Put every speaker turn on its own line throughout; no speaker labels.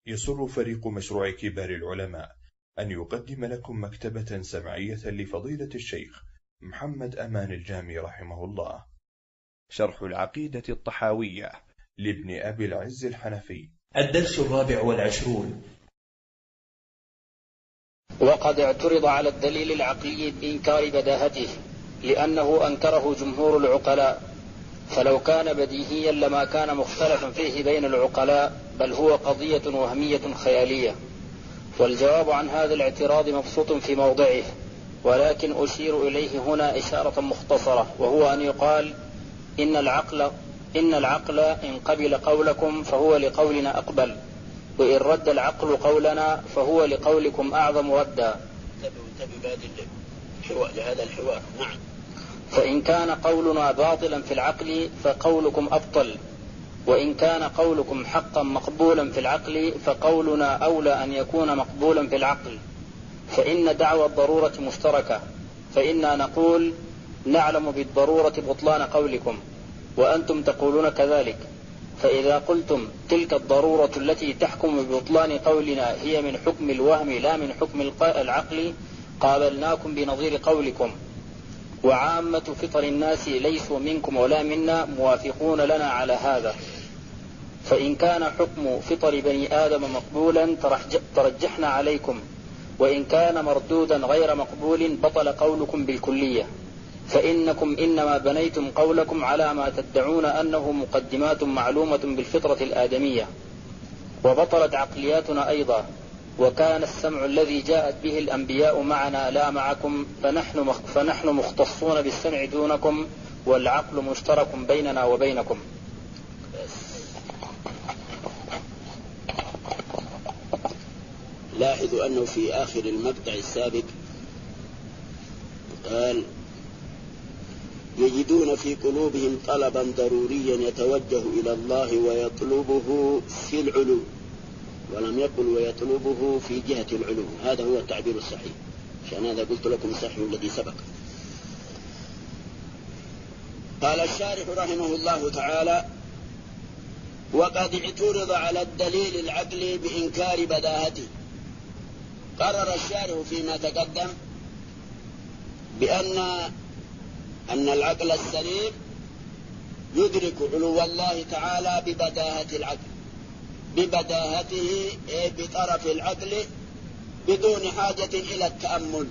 يسر فريق مشروع كبار العلماء أن يقدم لكم مكتبة سمعية لفضيلة الشيخ محمد أمان الجامي رحمه الله، شرح العقيدة الطحاوية لابن أبي العز الحنفي.
الدرس 24.
وقد اعترض على الدليل العقلي بإنكار بداهته، لأنه أنكره جمهور العقلاء، فلو كان بديهيا لما كان مختلفا فيه بين العقلاء، بل هو قضية وهمية خيالية. والجواب عن هذا الاعتراض مبسوط في موضعه، ولكن أشير إليه هنا إشارة مختصرة، وهو أن يقال إن العقل إن قبل قولكم فهو لقولنا أقبل، وإن رد العقل قولنا فهو لقولكم أعظم ردا.
لهذا الحوار. نعم.
فإن كان قولنا باطلا في العقل فقولكم أبطل، وإن كان قولكم حقا مقبولا في العقل فقولنا أولى أن يكون مقبولا في العقل. فإن دعوى الضرورة مشتركة، فإنا نقول نعلم بالضرورة بطلان قولكم، وأنتم تقولون كذلك. فإذا قلتم تلك الضرورة التي تحكم ببطلان قولنا هي من حكم الوهم لا من حكم العقل، قابلناكم بنظير قولكم. وعامة فطر الناس ليسوا منكم ولا منا موافقون لنا على هذا. فإن كان حكم فطر بني آدم مقبولا ترجحنا عليكم، وإن كان مردودا غير مقبول بطل قولكم بالكلية، فإنكم إنما بنيتم قولكم على ما تدعون أنه مقدمات معلومة بالفطرة الآدمية، وبطلت عقلياتنا أيضا. وكان السمع الذي جاءت به الأنبياء معنا لا معكم، فنحن مختصون بالسمع دونكم، والعقل مشترك بيننا وبينكم.
لاحظوا أنه في آخر المقطع السابق قال يجدون في قلوبهم طلبا ضروريا يتوجه إلى الله ويطلبه في العلو، ولم يقل ويطلبه في جهة العلو. هذا هو التعبير الصحيح، عشان هذا قلت لكم الصحيح الذي سبق. قال الشارح رحمه الله تعالى: وقد اعترض على الدليل العقلي بإنكار بداهته. قرر الشارح فيما تقدم بأن العقل السليم يدرك علو الله تعالى ببداهة العقل، ببداهته بطرف العقل بدون حاجة إلى التأمل.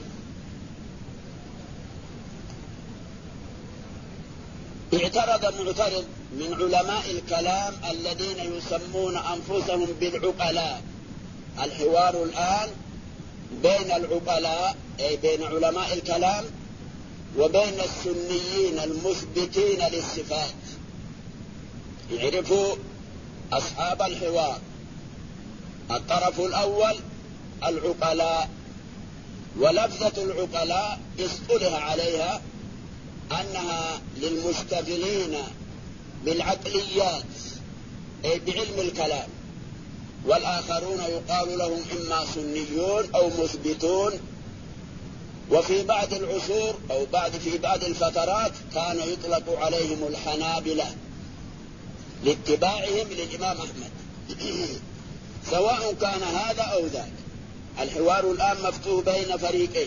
اعترض معترض من علماء الكلام الذين يسمون أنفسهم بالعقلاء. الحوار الآن بين العقلاء أي بين علماء الكلام وبين السنيين المثبتين للصفات. يعرفوا أصحاب الحوار. الطرف الأول العقلاء، ولفظة العقلاء اصطلح عليها أنها للمشتغلين بالعقليات أي بعلم الكلام، والآخرون يقال لهم إما سنيون أو مثبتون. وفي بعض العصور أو في بعض الفترات كان يطلق عليهم الحنابلة لاتباعهم للإمام أحمد. سواء كان هذا أو ذاك، الحوار الآن مفتوح بين فريقين.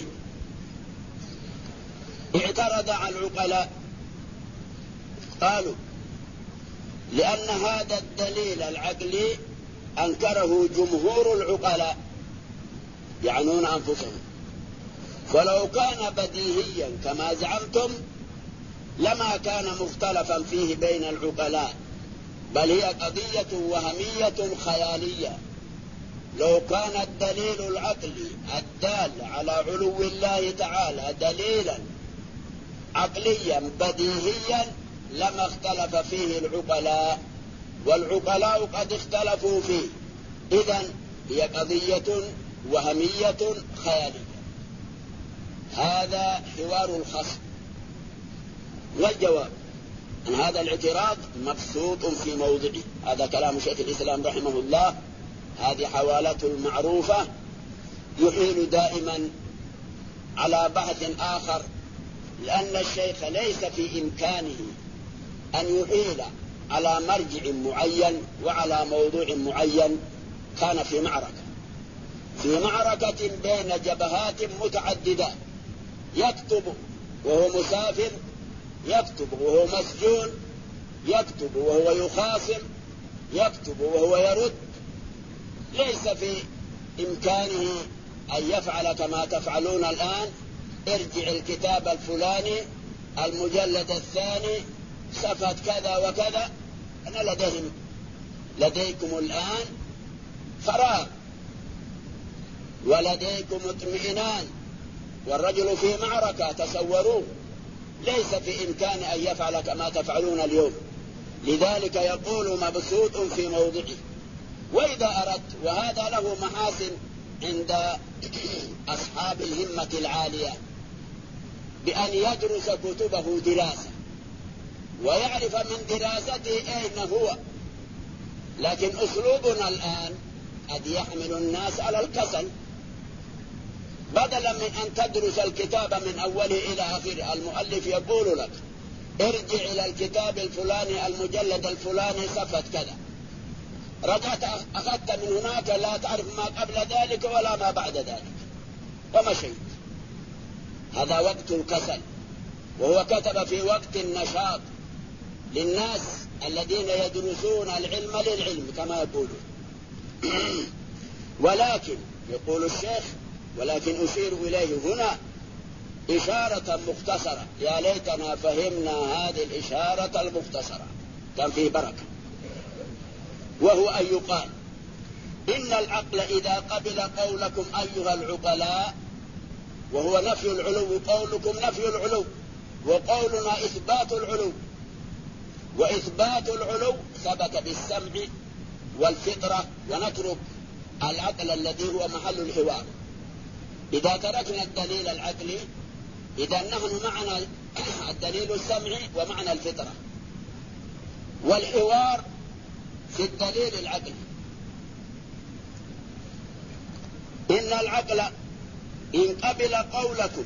اعترض على العقلاء، قالوا لأن هذا الدليل العقلي أنكره جمهور العقلاء، يعنون أنفسهم، فلو كان بديهيا كما زعمتم لما كان مختلفا فيه بين العقلاء، بل هي قضية وهمية خيالية. لو كان الدليل العقلي الدال على علو الله تعالى دليلا عقليا بديهيا لما اختلف فيه العقلاء، والعقلاء قد اختلفوا فيه. إذن هي قضية وهمية خيالية. هذا حوار الخصم. والجواب أن هذا الاعتراض مبسوط في موضعه. هذا كلام شيخ الإسلام رحمه الله، هذه حوالته المعروفة. يحيل دائما على بحث آخر، لأن الشيخ ليس في إمكانه أن يحيل على مرجع معين وعلى موضوع معين كان في معركة بين جبهات متعددة، يكتب وهو مسافر، يكتب وهو مسجون، يكتب وهو يخاصم، يكتب وهو يرد. ليس في إمكانه أن يفعل كما تفعلون الآن، ارجع الكتاب الفلاني المجلد الثاني صفحة كذا وكذا. أنا لديكم الآن فراغ ولديكم اطمئنان، والرجل في معركة تصوروا، ليس في إمكان أن يفعل كما تفعلون اليوم. لذلك يقول مبسوط في موضعه. وإذا أردت، وهذا له محاسن عند أصحاب الهمة العالية، بأن يدرس كتبه دراسة ويعرف من دراسته أين هو. لكن أسلوبنا الآن قد يحمل الناس على الكسل. بدلا من أن تدرس الكتاب من أوله إلى آخره، المؤلف يقول لك ارجع إلى الكتاب الفلاني المجلد الفلاني صفحة كذا، رجعت أخذت من هناك لا تعرف ما قبل ذلك ولا ما بعد ذلك ومشيت. هذا وقت الكسل، وهو كتب في وقت النشاط للناس الذين يدرسون العلم للعلم كما يقولون. ولكن يقول الشيخ، ولكن أشير إليه هنا إشارة مختصرة، يا ليتنا فهمنا هذه الإشارة المختصرة كان فيه بركة. وهو أن يقال إن العقل إذا قبل قولكم أيها العقلاء، وهو نفي العلو، قولكم نفي العلو وقولنا إثبات العلو، وإثبات العلو ثبت بالسمع والفطرة، ونترك العقل الذي هو محل الحوار. إذا تركنا الدليل العقلي إذا نحن معنا الدليل السمعي ومعنى الفطرة، والحوار في الدليل العقلي. إن العقل إن قبل قولكم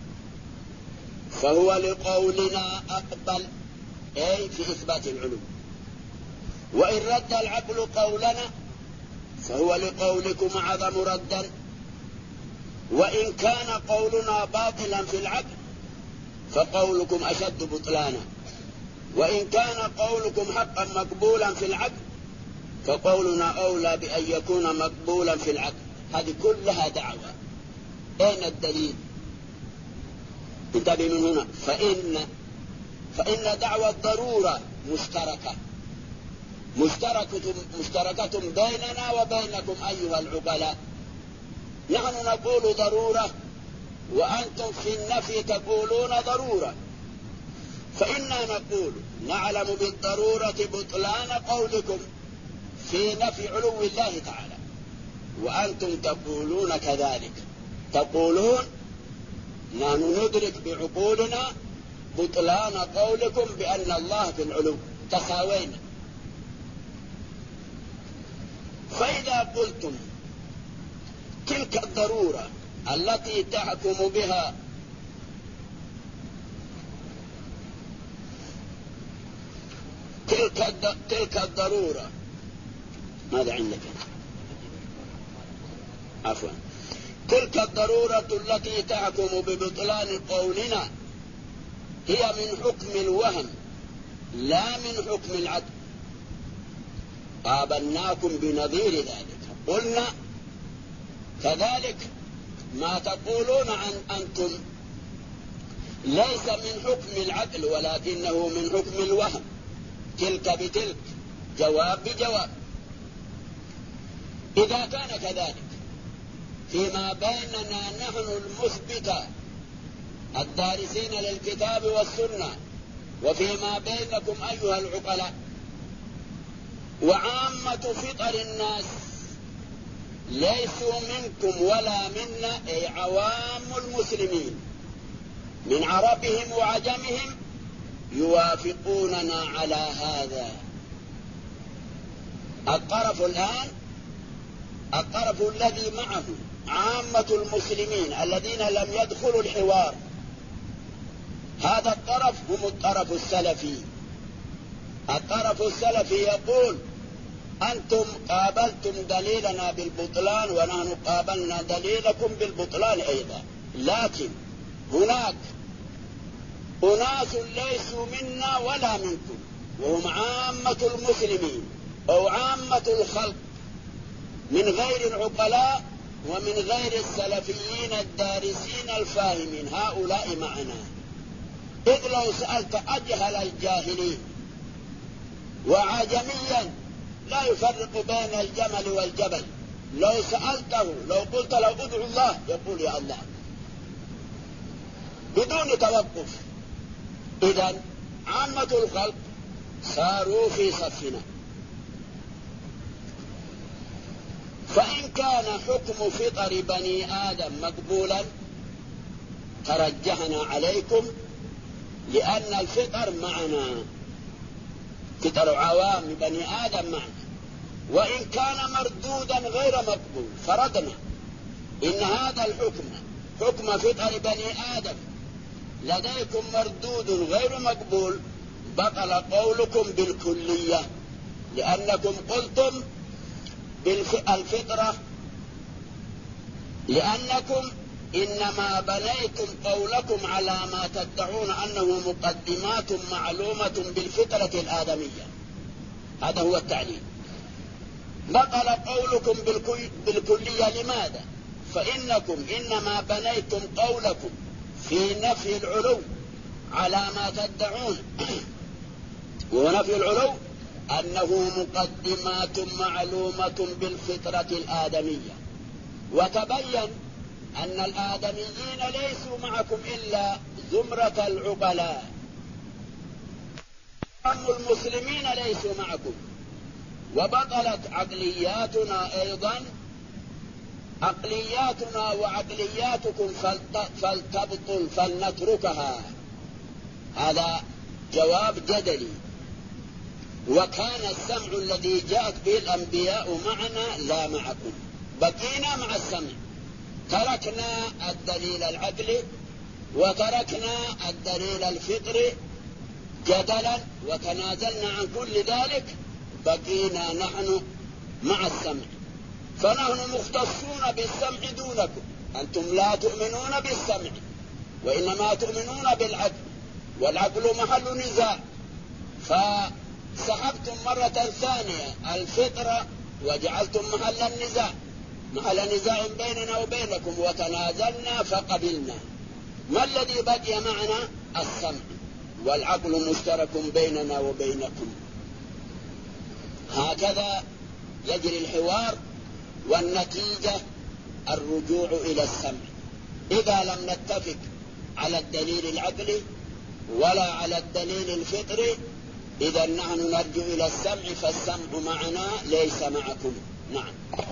فهو لقولنا أقبل، أي في إثبات العلو. وإن رد العقل قولنا فهو لقولكم أعظم ردا. وإن كان قولنا باطلا في العقل فقولكم أشد بطلانا. وإن كان قولكم حقا مقبولا في العقل فقولنا أولى بأن يكون مقبولا في العقل. هذه كلها دعوة. أين الدليل؟ انتبه من هنا. فإن دعوة الضرورة مشتركة بيننا وبينكم أيها العقلاء. نحن نقول ضرورة وأنتم في النفي تقولون ضرورة. فإنا نقول نعلم بالضرورة بطلان قولكم في نفي علو الله تعالى، وأنتم تقولون كذلك. تقولون نحن ندرك بعقولنا بطلان قولكم بأن الله في العلو، تساوينا. فإذا قلتم تلك الضرورة التي تحكم بها تلك الضرورة، ماذا عندك؟ عفوا. تلك الضرورة التي تحكم ببطلان قولنا هي من حكم الوهم لا من حكم العدل. قابلناكم بنظير ذلك، قلنا كذلك ما تقولون عن أنتم ليس من حكم العدل ولكنه من حكم الوهم، تلك بتلك، جواب بجواب. إذا كان كذلك فيما بيننا نحن المثبتة الدارسين للكتاب والسنة، وفيما بينكم أيها العقلاء، وعامة فطر الناس ليسوا منكم ولا منا، أي عوام المسلمين من عربهم وعجمهم يوافقوننا على هذا. الطرف الآن، الطرف الذي معه عامة المسلمين الذين لم يدخلوا الحوار، هذا الطرف هم الطرف السلفي. الطرف السلفي يقول أنتم قابلتم دليلنا بالبطلان ونحن قابلنا دليلكم بالبطلان أيضا، لكن هناك أناس ليسوا منا ولا منكم وهم عامة المسلمين أو عامة الخلق من غير العقلاء ومن غير السلفيين الدارسين الفاهمين، هؤلاء معنا. إذ لو سألت أجهل الجاهلين وعجميا لا يفرق بين الجمل والجبل، لو سألته لو قلت له ادعو الله يقول يا الله بدون توقف. إذن عامة الخلق صاروا في صفنا. فإن كان حكم فطر بني آدم مقبولا ترجحنا عليكم، لأن الفطر معنا، فطر عوام بني آدم معنا. وإن كان مردودا غير مقبول فرضنا إن هذا الحكم حكم فطر بني آدم لديكم مردود غير مقبول، بطل قولكم بالكلية، لأنكم قلتم بالفطرة، لأنكم إنما بنيتم قولكم على ما تدعون أنه مقدمات معلومة بالفطرة الآدمية. هذا هو التعليل. بطل قولكم بالكلية. لماذا؟ فإنكم إنما بنيتم قولكم في نفي العلو على ما تدعون ونفي العلو أنه مقدمات معلومة بالفطرة الآدمية. وتبين أن الآدميين ليسوا معكم إلا زمرة العقلاء، المسلمين ليسوا معكم. وبطلت عقلياتنا أيضا، عقلياتنا وعقلياتكم فلتبطل فلنتركها. هذا جواب جدلي. وكان السمع الذي جاءت به الأنبياء معنا لا معكم، بقينا مع السمع، تركنا الدليل العقلي وتركنا الدليل الفطري جدلا وتنازلنا عن كل ذلك، بقينا نحن مع السمع. فنحن مختصون بالسمع دونكم، أنتم لا تؤمنون بالسمع وإنما تؤمنون بالعقل، والعقل محل نزاع. فسحبتم مرة ثانية الفطرة وجعلتم محل نزاع بيننا وبينكم، وتنازلنا فقبلنا. ما الذي بقي معنا؟ السمع، والعقل مشترك بيننا وبينكم. هكذا يجري الحوار، والنتيجة الرجوع إلى السمع. إذا لم نتفق على الدليل العقلي ولا على الدليل الفطري، إذا نحن نرجع إلى السمع، فالسمع معنا ليس معكم. نعم.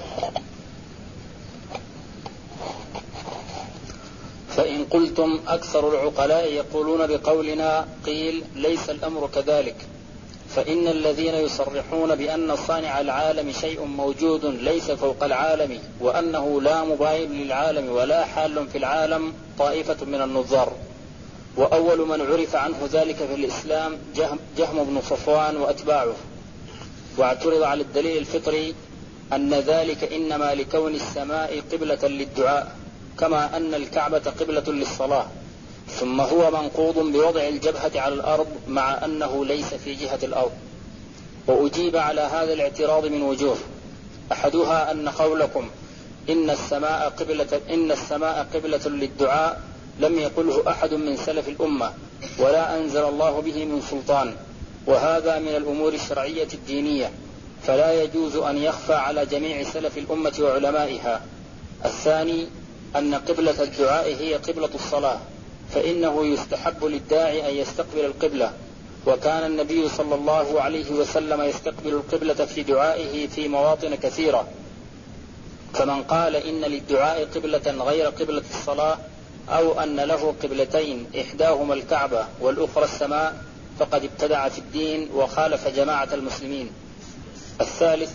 فإن قلتم أكثر العقلاء يقولون بقولنا، قيل ليس الأمر كذلك، فإن الذين يصرحون بأن صانع العالم شيء موجود ليس فوق العالم وأنه لا مباين للعالم ولا حال في العالم طائفة من النظار. وأول من عرف عنه ذلك في الإسلام جهم بن صفوان وأتباعه. واعترض على الدليل الفطري أن ذلك إنما لكون السماء قبلة للدعاء كما أن الكعبة قبلة للصلاة، ثم هو منقوض بوضع الجبهة على الأرض مع أنه ليس في جهة الأرض. وأجيب على هذا الاعتراض من وجوه، أحدها أن قولكم إن السماء قبلة للدعاء لم يقله أحد من سلف الأمة ولا أنزل الله به من سلطان، وهذا من الأمور الشرعية الدينية، فلا يجوز أن يخفى على جميع سلف الأمة وعلمائها. الثاني أن قبلة الدعاء هي قبلة الصلاة، فإنه يستحب للداعي أن يستقبل القبلة، وكان النبي صلى الله عليه وسلم يستقبل القبلة في دعائه في مواطن كثيرة. فمن قال إن للدعاء قبلة غير قبلة الصلاة أو أن له قبلتين إحداهما الكعبة والأخرى السماء فقد ابتدع في الدين وخالف جماعة المسلمين. الثالث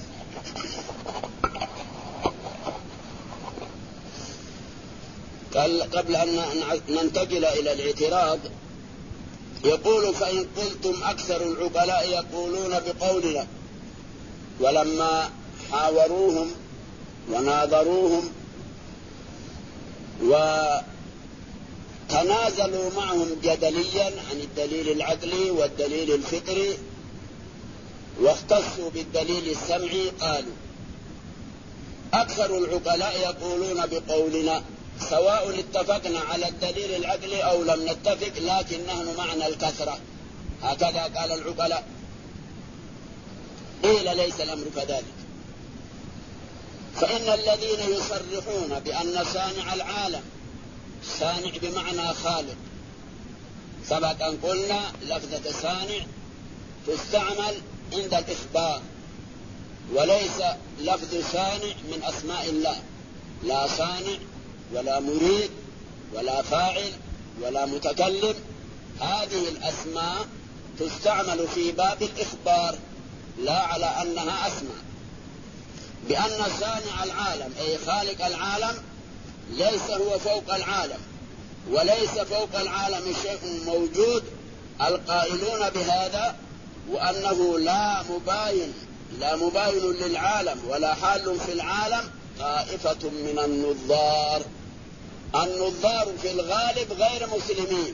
قبل أن ننتقل إلى الاعتراض يقول: فإن قلتم أكثر العقلاء يقولون بقولنا، ولما حاوروهم وناظروهم وتنازلوا معهم جدليا عن الدليل العقلي والدليل الفطري واختصوا بالدليل السمعي، قالوا: أكثر العقلاء يقولون بقولنا سواء اتفقنا على الدليل العقلي أو لم نتفق، لكن نحن معنا الكثرة. هكذا قال العقلاء. قيل: ليس الأمر كذلك، فإن الذين يصرحون بأن صانع العالم، صانع بمعنى خالق، سبق أن قلنا لفظة صانع تستعمل عند الإخبار، وليس لفظ صانع من أسماء الله، لا صانع ولا مريد ولا فاعل ولا متكلم. هذه الأسماء تستعمل في باب الإخبار لا على أنها أسماء. بأن صانع العالم أي خالق العالم ليس هو فوق العالم، وليس فوق العالم شيء موجود. القائلون بهذا وأنه لا مباين للعالم ولا حال في العالم طائفة من النظار. النظار في الغالب غير مسلمين.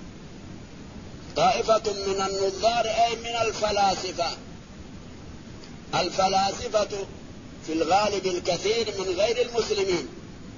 طائفة من النظار أي من الفلاسفة. الفلاسفة في الغالب الكثير من غير المسلمين،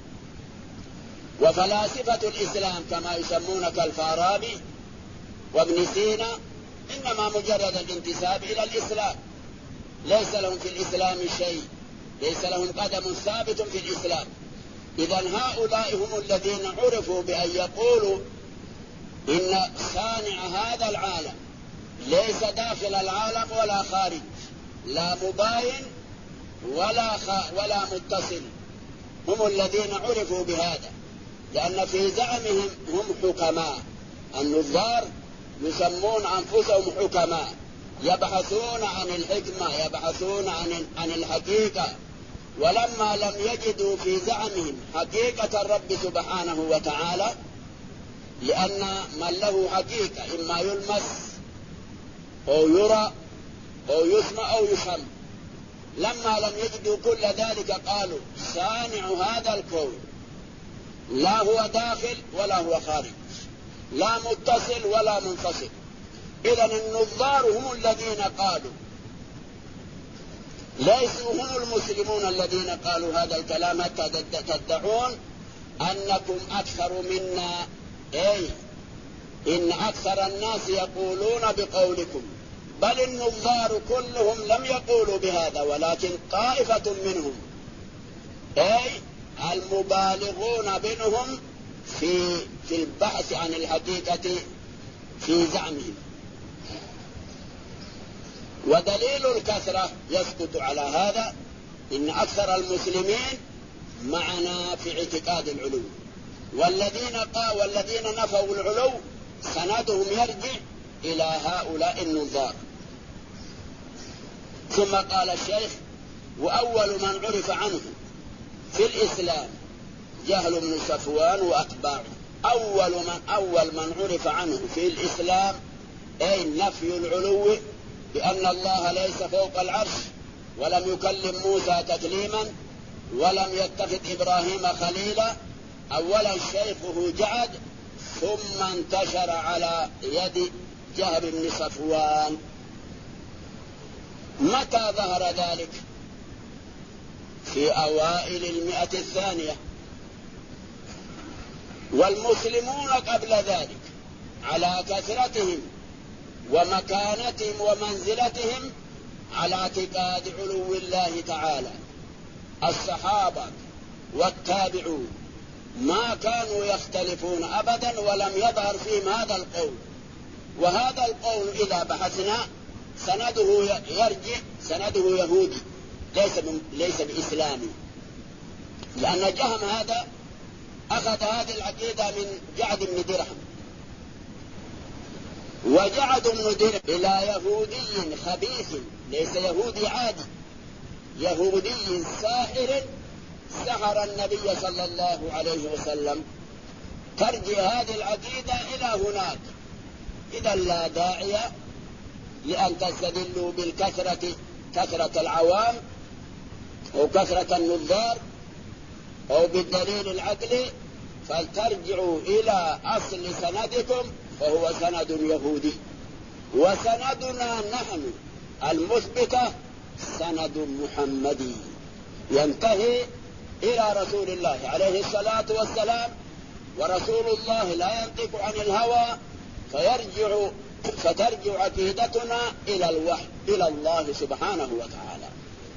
وفلاسفة الإسلام كما يسمون كالفارابي وابن سينا إنما مجرد الانتساب إلى الإسلام، ليس لهم في الإسلام شيء، ليس لهم قدم ثابت في الإسلام. إذن هؤلاء هم الذين عرفوا بأن يقولوا إن صانع هذا العالم ليس داخل العالم ولا خارج، لا مباين ولا متصل. هم الذين عرفوا بهذا، لأن في زعمهم هم حكماء. النظار يسمون أنفسهم حكماء، يبحثون عن الحكمة، يبحثون عن الحقيقة. ولما لم يجدوا في زعمهم حقيقة الرب سبحانه وتعالى، لأن من له حقيقة إما يلمس أو يرى أو يسمع أو يفهم، لما لم يجدوا كل ذلك قالوا صانع هذا الكون لا هو داخل ولا هو خارج، لا متصل ولا منفصل. إذن النظار هم الذين قالوا، ليسوا هم المسلمون الذين قالوا هذا الكلام حتى تدعون أنكم أكثر منا. أي إن أكثر الناس يقولون بقولكم، بل النظار كلهم لم يقولوا بهذا، ولكن طائفة منهم أي المبالغون منهم في البحث عن الحقيقة في زعمهم. ودليل الكثرة يسقط على هذا إن أكثر المسلمين معنا في اعتقاد العلو، والذين نفوا العلو سندهم يرجع إلى هؤلاء النظار. ثم قال الشيخ: وأول من عرف عنه في الإسلام جهل بن صفوان وأتباعه. أول من عرف عنه في الإسلام أي نفي العلو، بأن الله ليس فوق العرش، ولم يكلم موسى تكليما، ولم يتخذ إبراهيم خليلا. أولا شيخه جعد، ثم انتشر على يد جهل بن صفوان. متى ظهر ذلك؟ في أوائل 100 والمسلمون قبل ذلك على كثرتهم ومكانتهم ومنزلتهم على اعتقاد علو الله تعالى. الصحابة والتابعون ما كانوا يختلفون أبدا، ولم يظهر فيهم هذا القول. وهذا القول إذا بحثنا سنده يرجع، سنده يهودي، ليس بإسلامي، لأن جهم هذا أخذ هذه العقيدة من جعد بن درهم. وجعد بن درهم إلى يهودي خبيث، ليس يهودي عادي، يهودي ساحر سحر النبي صلى الله عليه وسلم. ترجع هذه العقيدة إلى هناك. إذا لا داعي لأن تستدلوا بالكثرة كثرة العوام أو كثرة النظار أو بالدليل العقلي، فلترجعوا إلى أصل سندكم، فهو سند يهودي. وسندنا نحن المثبتة سند محمدي ينتهي إلى رسول الله عليه الصلاة والسلام، ورسول الله لا ينطق عن الهوى، فترجع عقيدتنا إلى الوحي إلى الله سبحانه وتعالى.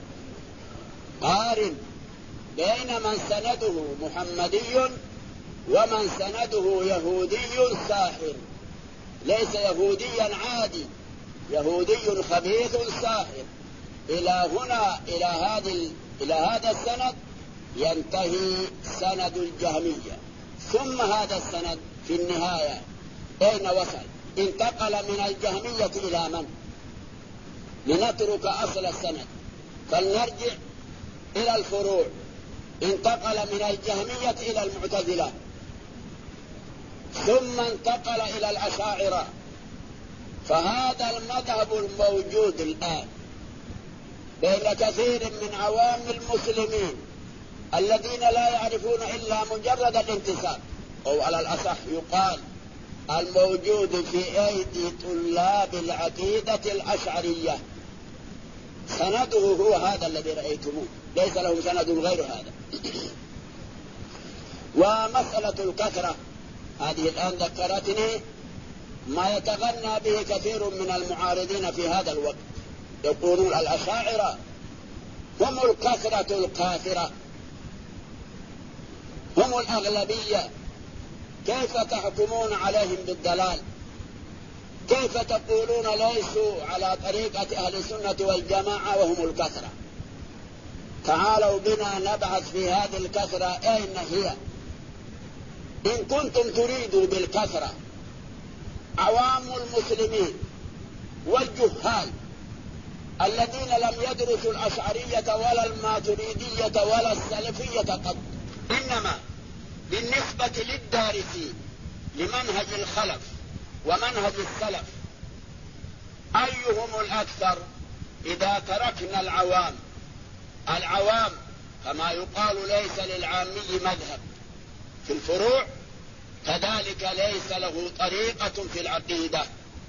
قارن بين من سنده محمدي ومن سنده يهودي ساحر، ليس يهوديا عادي، يهودي خبيث ساحر. إلى هنا إلى هذا السند ينتهي سند الجهمية. ثم هذا السند في النهاية أين وصل؟ انتقل من الجهمية إلى من؟ لنترك أصل السند فلنرجع إلى الفروع. انتقل من الجهمية إلى المعتزلة، ثم انتقل إلى الأشاعرة. فهذا المذهب الموجود الآن بين كثير من عوام المسلمين الذين لا يعرفون إلا مجرد الانتساب، أو على الأصح يقال الموجود في أيدي طلاب العقيدة الأشعرية، سنده هو هذا الذي رأيتموه، ليس له سند غير هذا. ومسألة الكثرة هذه الآن ذكرتني ما يتغنى به كثير من المعارضين في هذا الوقت. يقولون الأشاعرة هم الكثرة الكافرة، هم الأغلبية، كيف تحكمون عليهم بالضلال؟ كيف تقولون ليسوا على طريقة أهل السنة والجماعة وهم الكثرة؟ تعالوا بنا نبحث في هذه الكثرة أين هي. إن كنتم تريدوا بالكثرة عوام المسلمين والجهال الذين لم يدرسوا الأشعرية ولا الماتريدية ولا السلفية قط، إنما بالنسبة للدارسين لمنهج الخلف ومنهج السلف أيهم الأكثر؟ إذا تركنا العوام كما يقال ليس للعامي مذهب في الفروع، كذلك ليس له طريقة في العقيدة.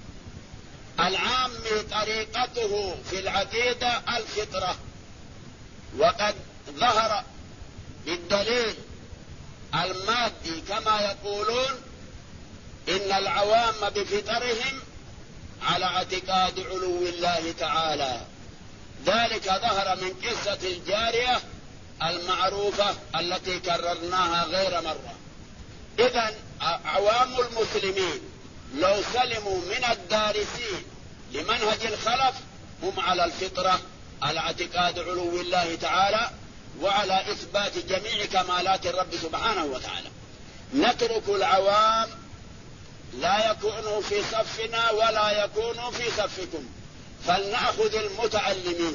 العامي طريقته في العقيدة الفطرة، وقد ظهر بالدليل المادي كما يقولون إن العوام بفطرهم على اعتقاد علو الله تعالى. ذلك ظهر من قصة الجارية المعروفة التي كررناها غير مرة. إذن عوام المسلمين لو سلموا من الدارسين لمنهج الخلف هم على الفطرة، على اعتقاد علو الله تعالى وعلى إثبات جميع كمالات الرب سبحانه وتعالى. نترك العوام لا يكونوا في صفنا ولا يكونوا في صفكم، فلنأخذ المتعلمين.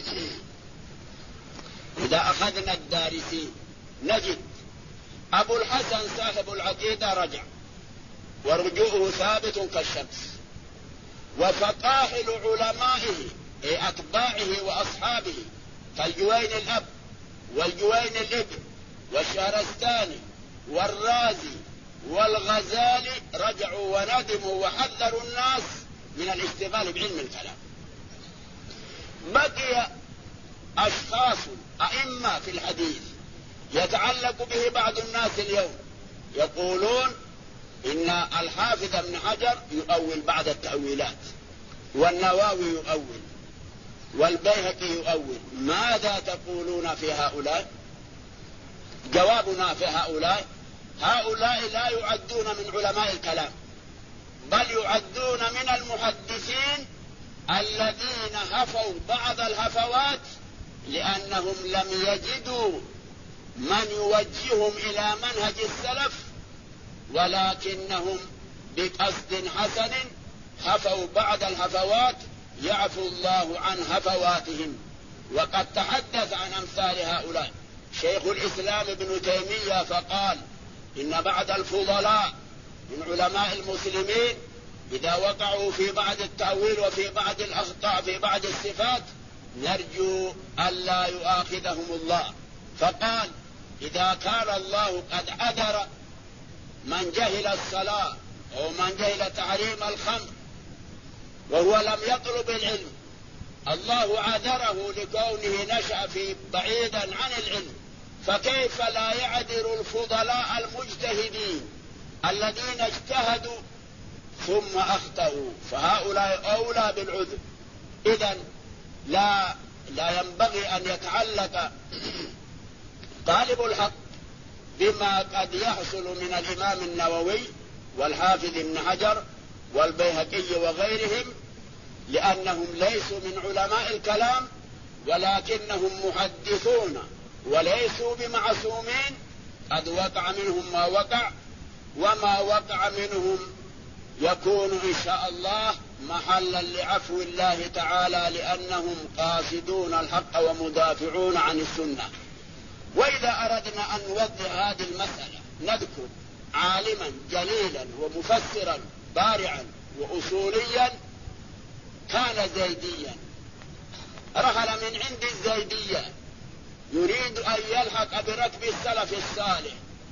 إذا أخذنا الدارسين نجد أبو الحسن صاحب العقيدة رجع ورجوعه ثابت كالشمس، وفقاهل علمائه أتباعه وأصحابه كالجوين الأب والجوين الابن والشهرستاني والرازي والغزالي رجعوا وندموا وحذروا الناس من الاشتغال بعلم الكلام. بقي أشخاص أئمة في الحديث يتعلق به بعض الناس اليوم، يقولون إن الحافظ ابن حجر يؤول بعض التأويلات، والنووي يؤول، والبيهقي يؤول. ماذا تقولون في هؤلاء؟ جوابنا في هؤلاء لا يعدون من علماء الكلام، بل يعدون من المحدثين الذين هفوا بعض الهفوات لأنهم لم يجدوا من يوجههم إلى منهج السلف، ولكنهم بقصد حسن هفوا بعض الهفوات يعفو الله عن هفواتهم. وقد تحدث عن أمثال هؤلاء شيخ الإسلام ابن تيمية فقال إن بعض الفضلاء من علماء المسلمين إذا وقعوا في بعض التأويل وفي بعض الأخطاء في بعض الصفات نرجو ألا يؤاخذهم الله. فقال: إذا كان الله قد عذر من جهل الصلاة أو من جهل تحريم الخمر وهو لم يطلب العلم، الله عذره لكونه نشأ في بعيدا عن العلم، فكيف لا يعذر الفضلاء المجتهدين الذين اجتهدوا ثم أخطأوا؟ فهؤلاء أولى بالعذر. إذن لا ينبغي أن يتعلق طالب الحق بما قد يحصل من الإمام النووي والحافظ ابن حجر والبيهقي وغيرهم، لأنهم ليسوا من علماء الكلام ولكنهم محدثون وليسوا بمعصومين. قد وقع منهم ما وقع، وما وقع منهم يكون إن شاء الله محلا لعفو الله تعالى، لأنهم قاصدون الحق ومدافعون عن السنة. وإذا أردنا أن نوضح هذه المسألة نذكر عالما جليلا ومفسرا بارعا وأصوليا كان زيديا، رحل من عند الزيدية يريد أن يلحق بركب السلف الصالح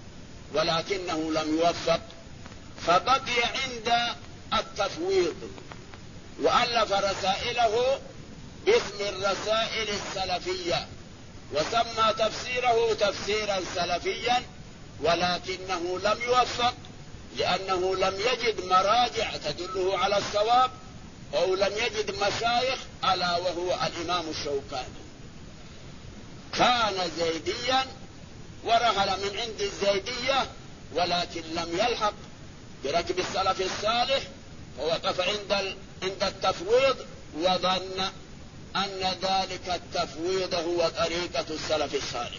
ولكنه لم يوفق، فبقي عند التفويض وألف رسائله باسم الرسائل السلفية وسمى تفسيره تفسيرا سلفيا، ولكنه لم يوفق لأنه لم يجد مراجع تدله على الصواب أو لم يجد مشايخ، ألا وهو الإمام الشوكاني. كان زيديا ورحل من عند الزيدية ولكن لم يلحق بركب السلف الصالح، ووقف عند التفويض وظن أن ذلك التفويض هو طريقة السلف الصالح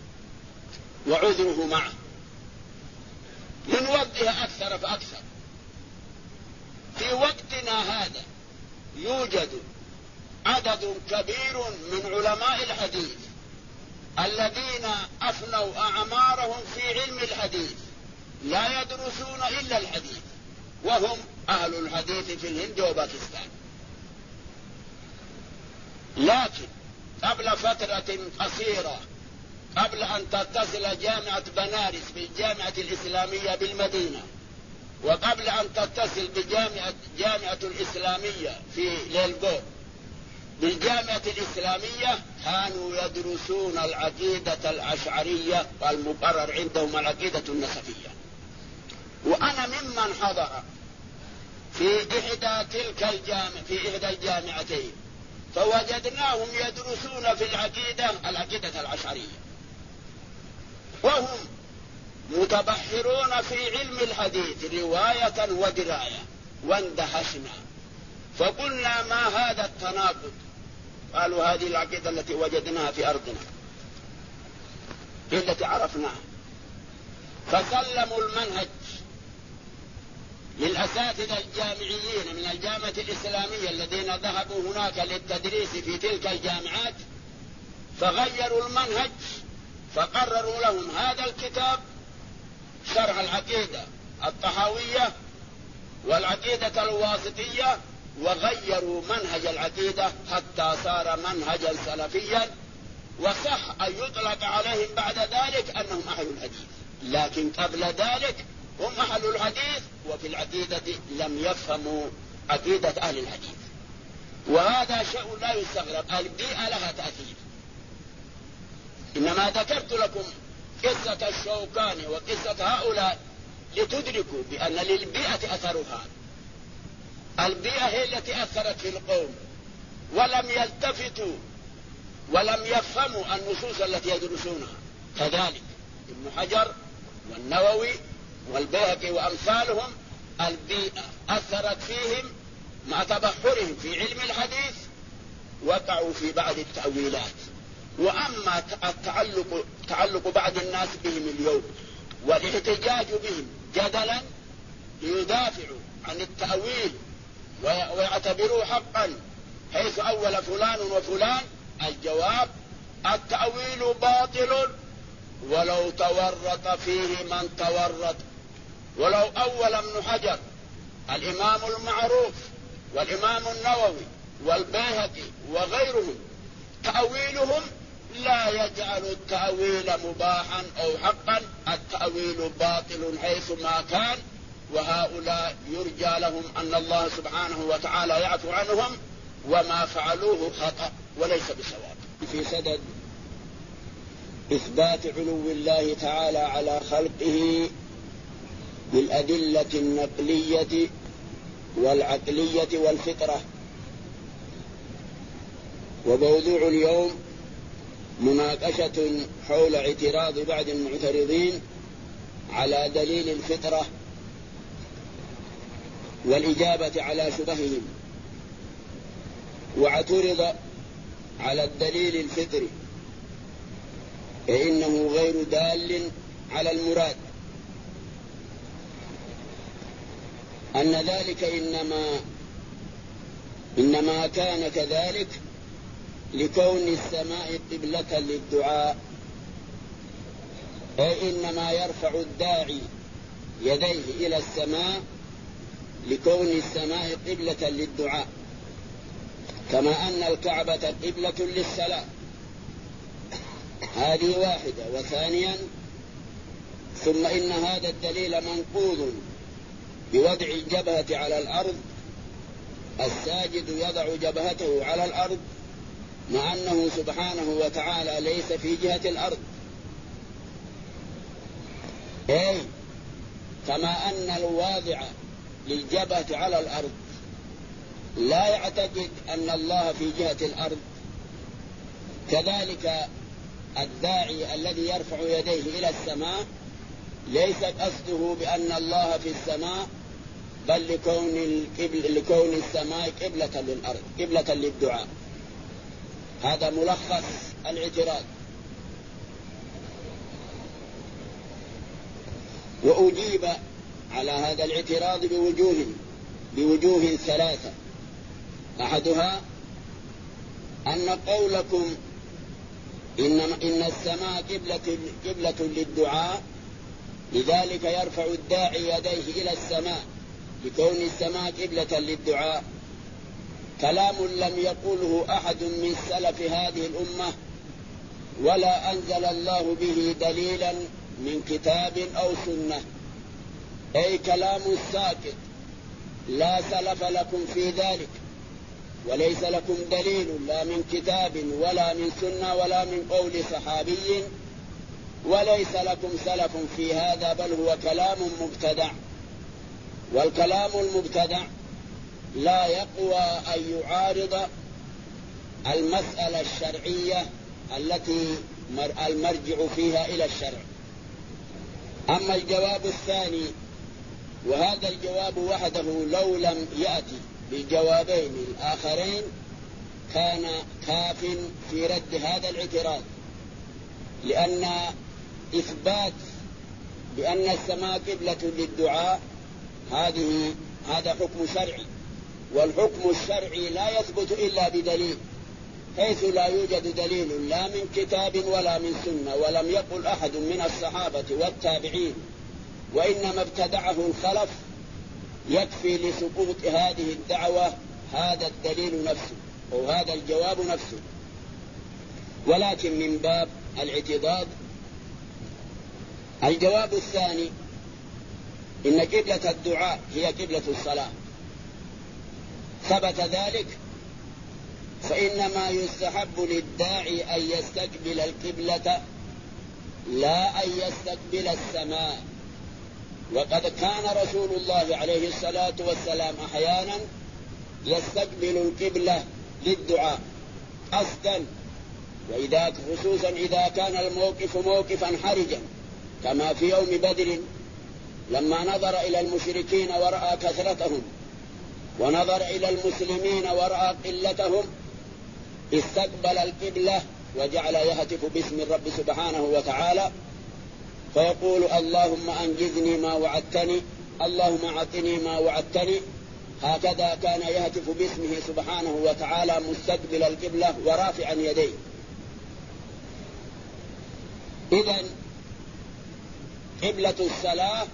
وعذره معه. لنوضح أكثر فأكثر. في وقتنا هذا يوجد عدد كبير من علماء الحديث الذين أفنوا أعمارهم في علم الحديث، لا يدرسون إلا الحديث، وهم أهل الحديث في الهند وباكستان. لكن قبل فترة قصيرة، قبل أن تتصل جامعة بنارس بالجامعة الإسلامية بالمدينة، وقبل أن تتصل بجامعة الإسلامية في ليلبور بالجامعة الإسلامية، كانوا يدرسون العقيدة الأشعرية والمقرر عندهم العقيدة النسفية. وأنا ممن حضر في إحدى الجامعتين، فوجدناهم يدرسون في العقيدة الأشعرية، وهم متبحرون في علم الحديث رواية ودراية، واندهشنا فقلنا: ما هذا التناقض؟ قالوا: هذه العقيدة التي وجدناها في أرضنا التي عرفناها. فسلموا المنهج للأساتذة الجامعيين من الجامعة الإسلامية الذين ذهبوا هناك للتدريس في تلك الجامعات، فغيروا المنهج، فقرروا لهم هذا الكتاب شرح العقيدة الطحاوية والعقيدة الواسطية، وغيروا منهج العقيدة حتى صار منهجا سلفيا، وصح أن يطلق عليهم بعد ذلك أنهم أهل الحديث، لكن قبل ذلك هم أهل الحديث وفي العقيدة لم يفهموا عقيدة أهل الحديث. وهذا شيء لا يستغرب، البيئة لها تأثير. إنما ذكرت لكم قصة الشوكاني وقصة هؤلاء لتدركوا بأن للبيئة أثرها. البيئة هي التي أثرت في القوم، ولم يلتفتوا ولم يفهموا النصوص التي يدرسونها. كذلك ابن حجر والنووي والبيهقي وأمثالهم، البيئة أثرت فيهم مع تبحرهم في علم الحديث، وقعوا في بعض التأويلات. وأما تعلق بعض الناس بهم اليوم والاحتجاج بهم جدلا ليدافعوا عن التأويل ويعتبروه حقا حيث أول فلان وفلان، الجواب: التأويل باطل ولو تورط فيه من تورط. ولو أول ابن حجر الإمام المعروف والإمام النووي والبيهقي وغيرهم تأويلهم لا يجعل التأويل مباحا أو حقا، التأويل باطل حيث ما كان، وهؤلاء يرجى لهم أن الله سبحانه وتعالى يعفو عنهم، وما فعلوه خطأ وليس بصواب. في صدد إثبات علو الله تعالى على خلقه بالأدلة النقلية والعقلية والفطرة. وموضوع اليوم مناقشة حول اعتراض بعض المعترضين على دليل الفطرة والإجابة على شبههم. واعترض على الدليل الفطري فإنه غير دال على المراد، أن ذلك إنما كان كذلك لكون السماء قبلة للدعاء، أي إنما يرفع الداعي يديه إلى السماء لكون السماء قبلة للدعاء، كما أن الكعبة قبلة للصلاة. هذه واحدة. وثانيا، ثم إن هذا الدليل منقوض بوضع الجبهة على الأرض، الساجد يضع جبهته على الأرض مع أنه سبحانه وتعالى ليس في جهة الأرض، أي كما أن الواضع للجبهة على الأرض لا يعتقد أن الله في جهة الأرض، كذلك الداعي الذي يرفع يديه إلى السماء ليس قصده بأن الله في السماء، بل لكون السماء قبلة للأرض، قبلة للدعاء. هذا ملخص الاعتراض. وأجيب على هذا الاعتراض بوجوه ثلاثة. أحدها أن قولكم إن السماء قبلة للدعاء، لذلك يرفع الداعي يديه إلى السماء لكون السماء قبلة للدعاء، كلام لم يقوله أحد من سلف هذه الأمة، ولا أنزل الله به دليلا من كتاب أو سنة، أي كلام ساكت لا سلف لكم في ذلك، وليس لكم دليل لا من كتاب ولا من سنة ولا من قول صحابي، وليس لكم سلف في هذا، بل هو كلام مبتدع. والكلام المبتدع لا يقوى أن يعارض المسألة الشرعية التي المرجع فيها إلى الشرع. أما الجواب الثاني، وهذا الجواب وحده لو لم يأتي بالجوابين الآخرين كان كاف في رد هذا الاعتراض، لأن إثبات بأن السماء قبلة للدعاء هذا حكم شرعي، والحكم الشرعي لا يثبت إلا بدليل، حيث لا يوجد دليل لا من كتاب ولا من سنة، ولم يقل أحد من الصحابة والتابعين، وإنما ابتدعه الخلف، يكفي لسقوط هذه الدعوة هذا الدليل نفسه أو هذا الجواب نفسه. ولكن من باب الاعتضاد، الجواب الثاني إن قبلة الدعاء هي قبلة الصلاة، ثبت ذلك، فإنما يستحب للداعي أن يستقبل القبلة لا أن يستقبل السماء. وقد كان رسول الله عليه الصلاة والسلام أحيانا يستقبل القبلة للدعاء قصدا، خصوصا إذا كان الموقف موقفا حرجا، كما في يوم بدر لما نظر إلى المشركين ورأى كثرتهم ونظر إلى المسلمين ورأى قلتهم، استقبل القبلة وجعل يهتف باسم الرب سبحانه وتعالى، فيقول اللهم أنجزني ما وعدتني، اللهم أعطني ما وعدتني. هكذا كان يهتف باسمه سبحانه وتعالى مستقبل القبلة ورافعا يديه. إذن قبلة الصلاة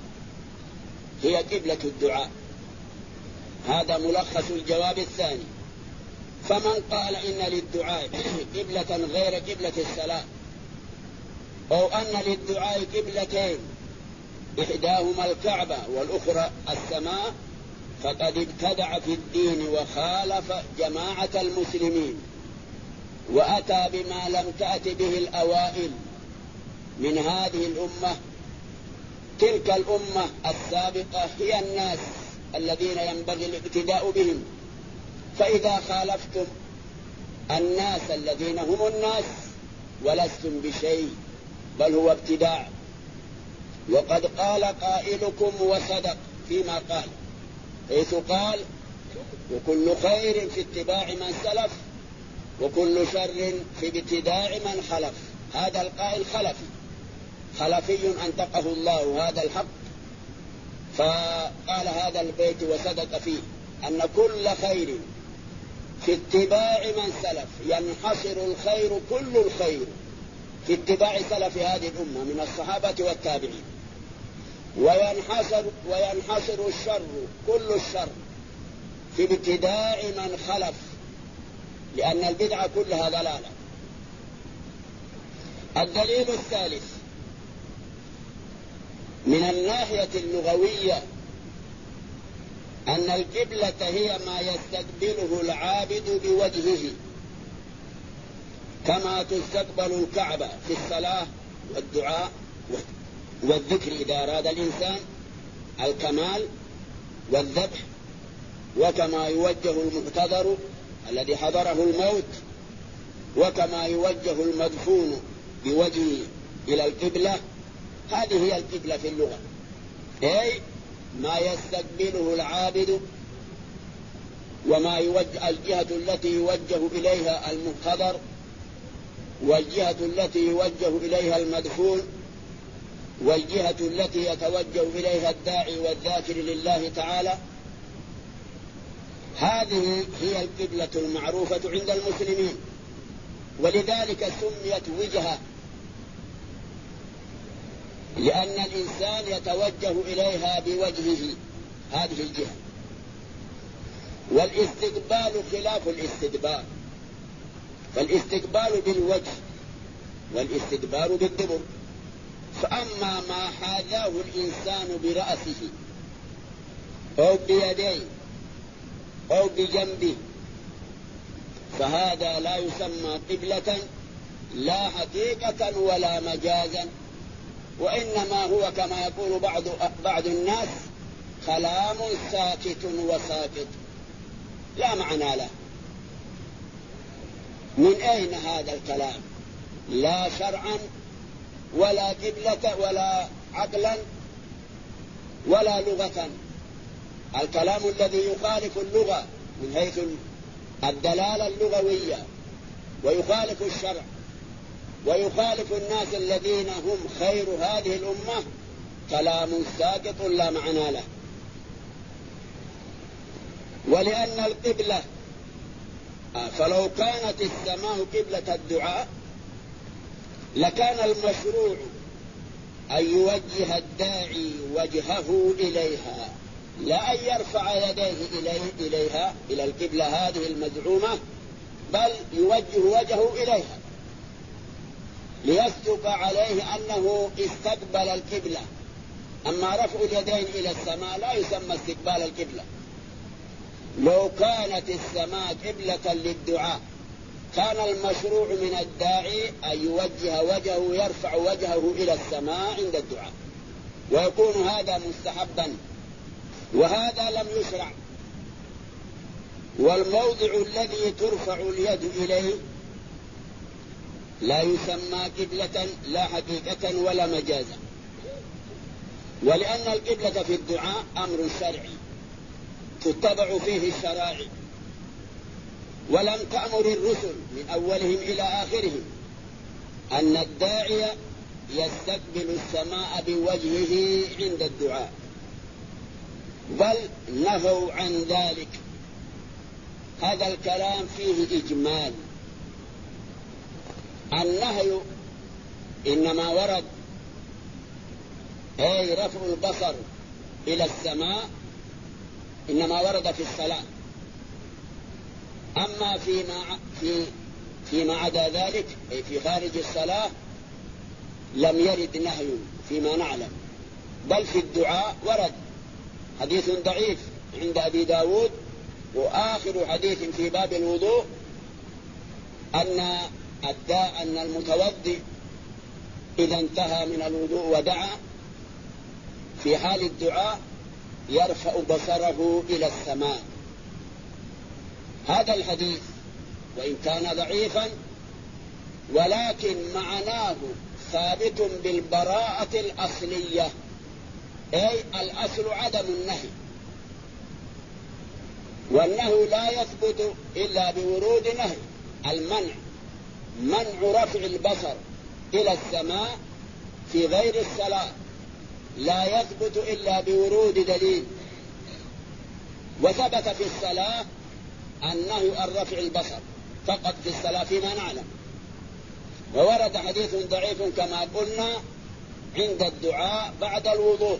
هي قبلة الدعاء. هذا ملخص الجواب الثاني. فمن قال إن للدعاء قبلة غير قبلة الصلاة، أو أن للدعاء قبلتين إحداهما الكعبة والأخرى السماء، فقد ابتدع في الدين وخالف جماعة المسلمين، وأتى بما لم تأت به الأوائل من هذه الأمة. تلك الأمة السابقة هي الناس الذين ينبغي الاقتداء بهم، فإذا خالفتم الناس الذين هم الناس ولستم بشيء، بل هو ابتداع. وقد قال قائلكم وصدق فيما قال، حيث قال: وكل خير في اتباع من سلف، وكل شر في ابتداع من خلف. هذا القائل خلفي أنطقه الله هذا الحق، فقال هذا البيت وصدق فيه أن كل خير في اتباع من سلف، ينحصر الخير كل الخير في اتباع سلف هذه الأمة من الصحابة والتابعين، وينحصر الشر كل الشر في ابتداع من خلف، لأن البدعة كلها ضلالة. الدليل الثالث من الناحية اللغوية أن القبلة هي ما يستقبله العابد بوجهه، كما تستقبل الكعبة في الصلاة والدعاء والذكر إذا أراد الإنسان الكمال والذبح، وكما يوجه المعتذر الذي حضره الموت، وكما يوجه المدفون بوجهه إلى القبلة. هذه هي القبلة في اللغة، أي ما يستقبله العابد، وما يوجه الجهة التي يوجه إليها المحتضر، والجهة التي يوجه إليها المدفون، والجهة التي يتوجه إليها الداعي والذاكر لله تعالى. هذه هي القبلة المعروفة عند المسلمين، ولذلك سميت وجهة، لأن الإنسان يتوجه إليها بوجهه هذه الجهة. والاستقبال خلاف الاستدبار، فالاستقبال بالوجه والاستدبار بالدبر. فأما ما حاذاه الإنسان برأسه أو بيديه أو بجنبه فهذا لا يسمى قبلة لا حقيقة ولا مجازا، وإنما هو كما يقول بعض الناس كلام ساكت وساقط لا معنى له. من أين هذا الكلام؟ لا شرعا ولا قبلة ولا عقلا ولا لغة. الكلام الذي يخالف اللغة من حيث الدلالة اللغوية، ويخالف الشرع، ويخالف الناس الذين هم خير هذه الأمة، كلام ساقط لا معنى له. ولأن القبلة فلو كانت السماء قبلة الدعاء لكان المشروع أن يوجه الداعي وجهه إليها، لا أن يرفع يديه إليها إلى القبلة هذه المزعومة، بل يوجه وجهه إليها ليصدق عليه أنه استقبل القبلة. أما رفع اليدين إلى السماء لا يسمى استقبال القبلة. لو كانت السماء قبلة للدعاء كان المشروع من الداعي أن يوجه وجهه، يرفع وجهه إلى السماء عند الدعاء، ويكون هذا مستحبا، وهذا لم يشرع. والموضع الذي ترفع اليد إليه لا يسمى قبلة لا حقيقة ولا مجازا. ولأن القبلة في الدعاء أمر شرعي تتبع فيه الشرائع، ولم تأمر الرسل من أولهم إلى آخرهم أن الداعي يستقبل السماء بوجهه عند الدعاء، بل نهوا عن ذلك. هذا الكلام فيه إجمال. النهي إنما ورد أي رفع البصر إلى السماء إنما ورد في الصلاة، أما فيما عدا ذلك أي في خارج الصلاة لم يرد نهي فيما نعلم، بل في الدعاء ورد حديث ضعيف عند أبي داود وآخر حديث في باب الوضوء أن المتوضئ إذا انتهى من الوضوء ودعا في حال الدعاء يرفع بصره إلى السماء. هذا الحديث وإن كان ضعيفا ولكن معناه ثابت بالبراءة الأصلية، أي الأصل عدم النهي، والنهي لا يثبت إلا بورود نهي. المنع منع رفع البصر إلى السماء في غير الصلاة لا يثبت إلا بورود دليل، وثبت في الصلاة النهي عن رفع البصر فقط في الصلاة فيما نعلم، وورد حديث ضعيف كما قلنا عند الدعاء بعد الوضوء.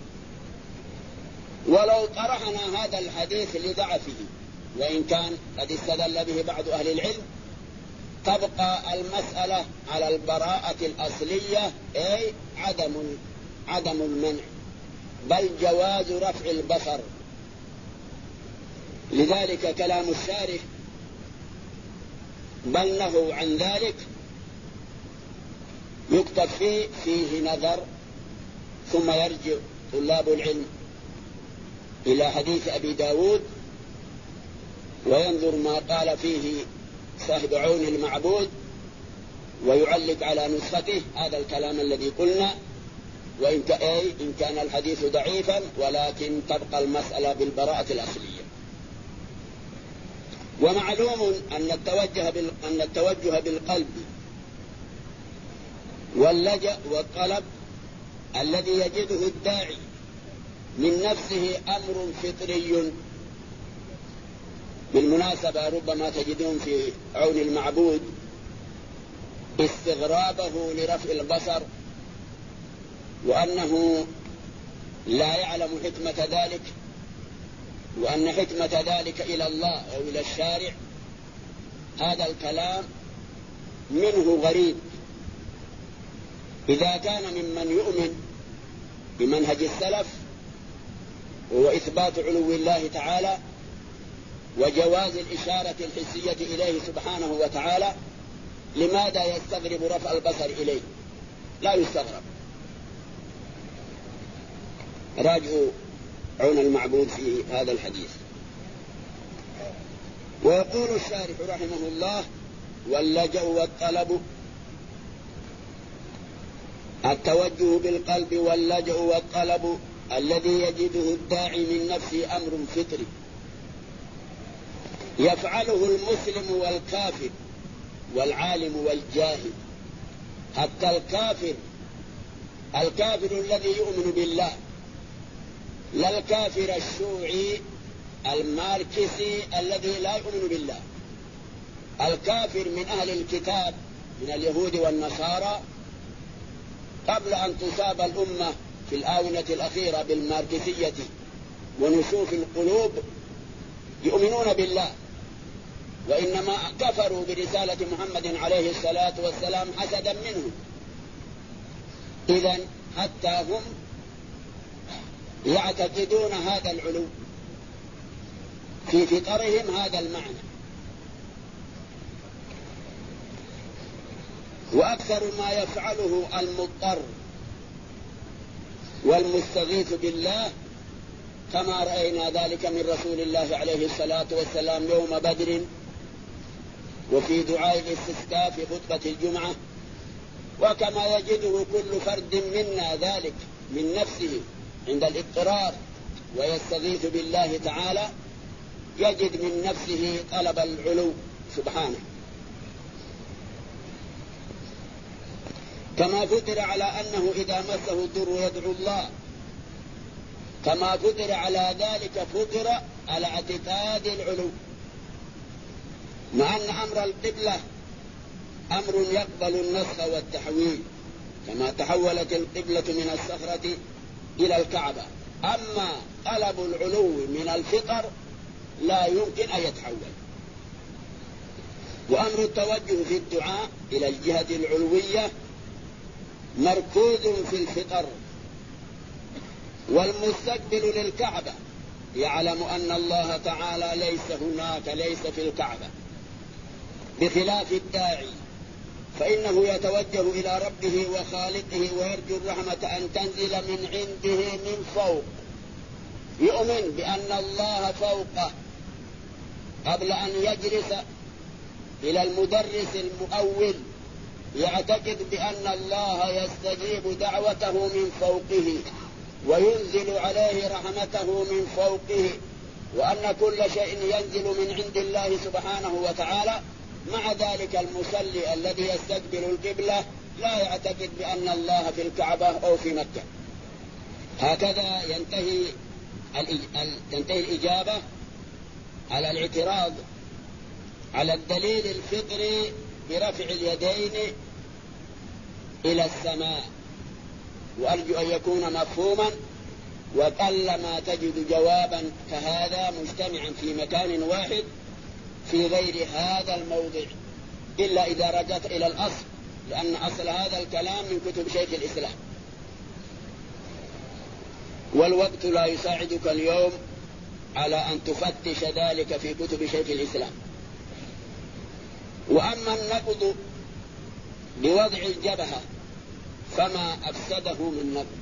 ولو طرحنا هذا الحديث لضعفه وإن كان قد استدل به بعض أهل العلم تبقى المسألة على البراءة الأصلية، أي عدم المنع بل جواز رفع البصر. لذلك كلام الشارح بل نهوا عن ذلك يكتب فيه نظر، ثم يرجع طلاب العلم إلى حديث أبي داود وينظر ما قال فيه صاحب عون المعبود ويعلق على نسخته هذا الكلام الذي قلنا، وإن كان الحديث ضعيفا ولكن تبقى المسألة بالبراءة الأصلية. ومعلوم أن التوجه بالقلب واللجأ والطلب الذي يجده الداعي من نفسه أمر فطري. بالمناسبة ربما تجدون في عون المعبود استغرابه لرفع البصر وأنه لا يعلم حكمة ذلك، وأن حكمة ذلك إلى الله أو إلى الشارع. هذا الكلام منه غريب إذا كان ممن يؤمن بمنهج السلف وهو إثبات علو الله تعالى وجواز الإشارة الحسية إليه سبحانه وتعالى. لماذا يستغرب رفع البصر إليه؟ لا يستغرب. راجعوا عون المعبود في هذا الحديث. ويقول الشارح رحمه الله: واللجأ والطلب، التوجه بالقلب واللجأ والطلب الذي يجده الداعي من نفسه أمر فطري يفعله المسلم والكافر والعالم والجاهل، حتى الكافر الذي يؤمن بالله، لا الكافر الشيوعي الماركسي الذي لا يؤمن بالله. الكافر من أهل الكتاب من اليهود والنصارى قبل أن تصاب الأمة في الآونة الأخيرة بالماركسية ونشوف القلوب يؤمنون بالله، وإنما كفروا برسالة محمد عليه الصلاة والسلام حسدا منه. إذن حتى هم يعتقدون هذا العلو في فطرهم هذا المعنى. وأكثر ما يفعله المضطر والمستغيث بالله كما رأينا ذلك من رسول الله عليه الصلاة والسلام يوم بدر وفي دعاء الاستسقاء في خطبة الجمعة، وكما يجده كل فرد منا ذلك من نفسه عند الاضطرار ويستغيث بالله تعالى، يجد من نفسه طلب العلو سبحانه. كما فطر على أنه إذا مسه الضر يدعو الله، كما فطر على ذلك فطر على اعتقاد العلو، مع أن أمر القبلة أمر يقبل النسخ والتحويل، كما تحولت القبلة من الصخرة إلى الكعبة. أما طلب العلو من الفطر لا يمكن أن يتحول، وأمر التوجه في الدعاء إلى الجهة العلوية مركوز في الفطر. والمستقبل للكعبة يعلم أن الله تعالى ليس هناك، ليس في الكعبة، بخلاف الداعي فإنه يتوجه إلى ربه وخالقه ويرجو الرحمة أن تنزل من عنده من فوق، يؤمن بأن الله فوقه قبل أن يجلس إلى المدرس المؤول، يعتقد بأن الله يستجيب دعوته من فوقه وينزل عليه رحمته من فوقه، وأن كل شيء ينزل من عند الله سبحانه وتعالى. مع ذلك المصلي الذي يستقبل القبلة لا يعتقد بأن الله في الكعبة أو في مكة. هكذا تنتهي الإجابة على الاعتراض على الدليل الفطري برفع اليدين إلى السماء، وأرجو أن يكون مفهوما، وقلما تجد جوابا كهذا مجتمعا في مكان واحد في غير هذا الموضع إلا إذا رجعت إلى الأصل، لأن أصل هذا الكلام من كتب شيخ الإسلام، والوقت لا يساعدك اليوم على أن تفتش ذلك في كتب شيخ الإسلام. وأما النقض بوضع الجبهة فما أفسده من نقض،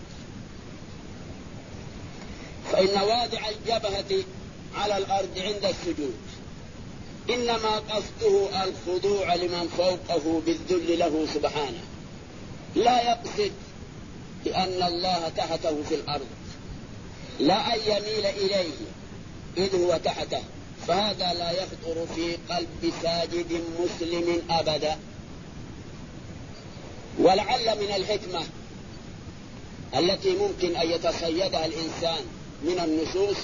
فإن واضع الجبهة على الأرض عند السجود إنما قصده الخضوع لمن فوقه بالذل له سبحانه، لا يقصد بأن الله تحته في الأرض، لا أن يميل إليه إذ هو تحته، فهذا لا يخطر في قلب ساجد مسلم أبدا. ولعل من الحكمة التي ممكن أن يتصيدها الإنسان من النصوص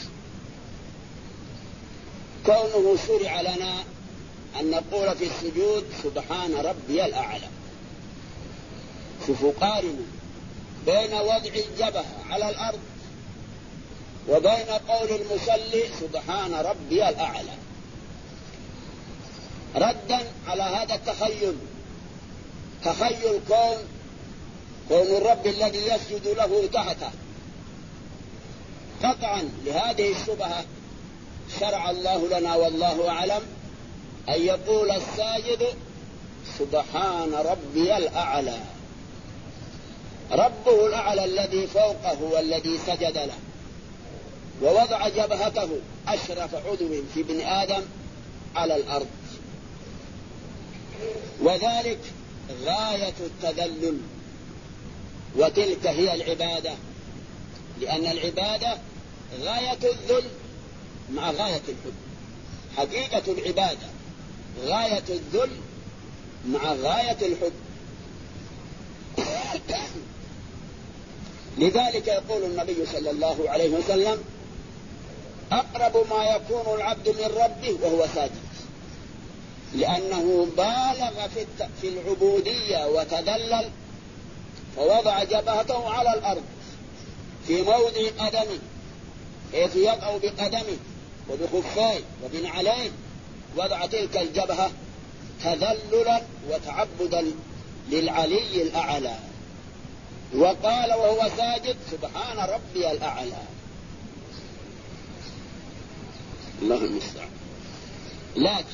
كونه شرع لنا أن نقول في السجود سبحان ربي الأعلى. شوفوا قارنوا بين وضع الجبهة على الأرض وبين قول المصلي سبحان ربي الأعلى، ردا على هذا التخيل، تخيل كون الرب الذي يسجد له تحته. قطعا لهذه الشبهة شرع الله لنا والله أعلم أن يقول الساجد سبحان ربي الأعلى، ربه الأعلى الذي فوقه والذي سجد له ووضع جبهته أشرف عضو في ابن آدم على الأرض، وذلك غاية التذلل، وتلك هي العبادة، لأن العبادة غاية الذل مع غاية الحب. حقيقة العبادة غاية الذل مع غاية الحب. لذلك يقول النبي صلى الله عليه وسلم أقرب ما يكون العبد من ربه وهو ساجد، لأنه بالغ في العبودية وتذلل، فوضع جبهته على الأرض في موضع قدمه، حيث يقع بقدمه وبخفيه وبنعليه، وضع تلك الجبهة تذللا وتعبدا للعلي الأعلى، وقال وهو ساجد سبحان ربي الأعلى. الله المستعان. لكن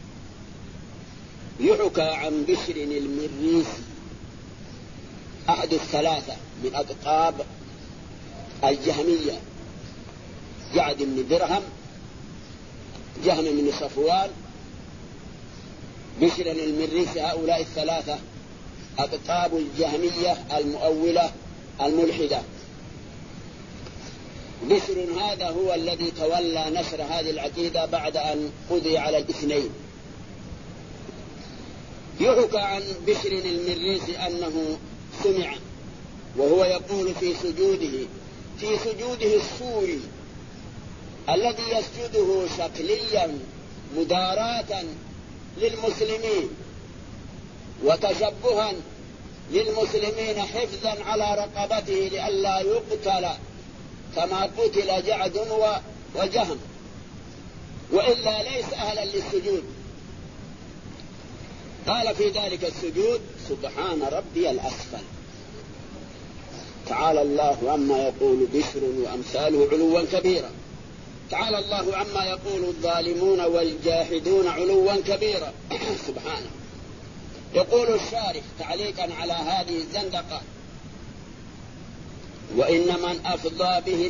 يحكى عن بشر المريسي أحد الثلاثة من أقطاب الجهمية، جعد بن درهم، جهم بن صفوان، بشر المريسي، هؤلاء الثلاثة أقطاب الجهمية المؤولة الملحدة. بشر هذا هو الذي تولى نشر هذه العقيدة بعد أن قضي على الاثنين. يحكى عن بشر المريسي أنه سمع وهو يقول في سجوده السوري الذي يسجده شكليا مداراة للمسلمين وتشبها للمسلمين حفظا على رقبته لئلا يقتل كما قتل جعد وجهم، وإلا ليس أهلا للسجود. قال في ذلك السجود سبحان ربي الأسفل. تعالى الله عما يقول بشر وأمثاله علوا كبيرا. تعالى الله عما يقول الظالمون والجاحدون علوا كبيرا. سبحانه. يقول الشارح تعليقا على هذه الزندقة: وإن من أفضى به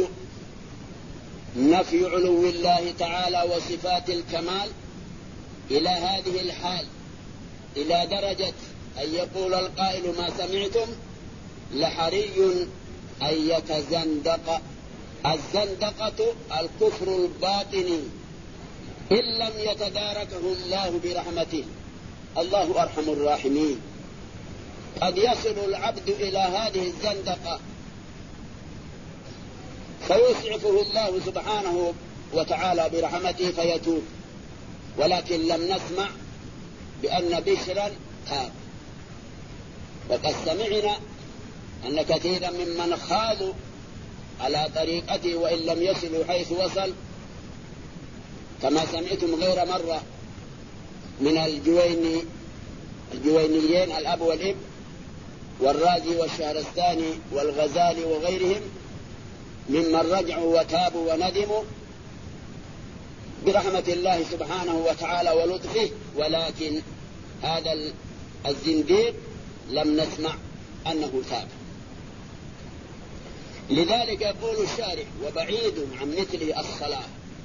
نفي علو الله تعالى وصفات الكمال إلى هذه الحال، إلى درجة أن يقول القائل ما سمعتم، لحري أن يتزندق. الزندقة الكفر الباطني إن لم يتداركه الله برحمته. الله أرحم الراحمين. قد يصل العبد إلى هذه الزندقة فيسعفه الله سبحانه وتعالى برحمته فيتوب، ولكن لم نسمع بأن بشرا تاب. وقد سمعنا أن كثيرا ممن خاضوا على طريقته وإن لم يصلوا حيث وصل، كما سمعتم غير مرة من الجوينيين الأب والإب والرازي والشهرستاني والغزالي وغيرهم ممن رجعوا وتابوا وندموا برحمة الله سبحانه وتعالى ولطفه، ولكن هذا الزنديق لم نسمع أنه تاب. لذلك يقول الشارح: وبعيد عن مثله الصلاة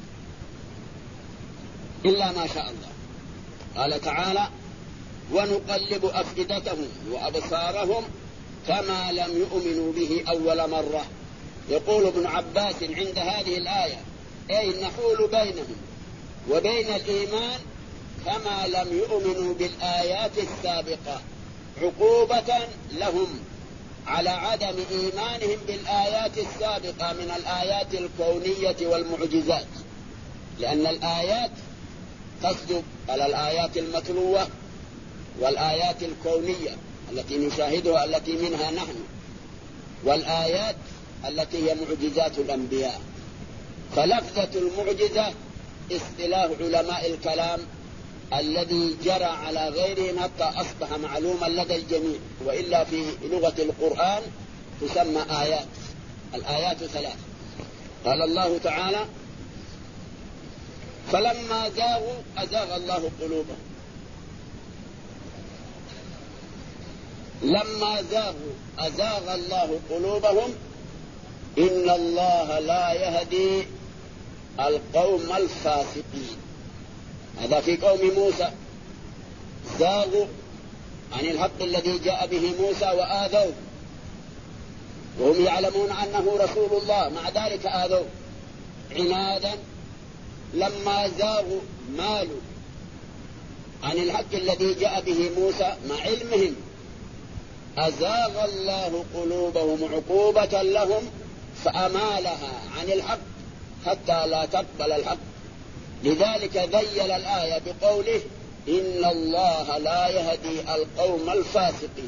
إلا ما شاء الله. قال تعالى: ونقلب أفئدتهم وأبصارهم كما لم يؤمنوا به أول مرة. يقول ابن عباس عند هذه الآية: أي نحول بينهم وبين الإيمان كما لم يؤمنوا بالآيات السابقة، عقوبة لهم على عدم إيمانهم بالآيات السابقة من الآيات الكونية والمعجزات، لأن الآيات تصدق على الآيات المتلوة والآيات الكونية التي نشاهدها التي منها نحن، والآيات التي هي معجزات الأنبياء. فلفظة المعجزة اصطلاح علماء الكلام الذي جرى على غيرهم حتى أصبح معلوما لدى الجميع، وإلا في لغة القرآن تسمى آيات. الآيات ثلاث. قال الله تعالى: فلما زاغوا أزاغ الله قلوبهم. لما زاغوا أزاغ الله قلوبهم إن الله لا يهدي القوم الفاسقين. هذا في قوم موسى، زاغوا عن الحق الذي جاء به موسى وآذوه، وهم يعلمون أنه رسول الله، مع ذلك آذوه عنادا. لما زاغوا مالوا عن الحق الذي جاء به موسى مع علمهم، أزاغ الله قلوبهم عقوبة لهم فأمالها عن الحق حتى لا تقبل الحق. لذلك ذيل الآية بقوله: إن الله لا يهدي القوم الفاسقين.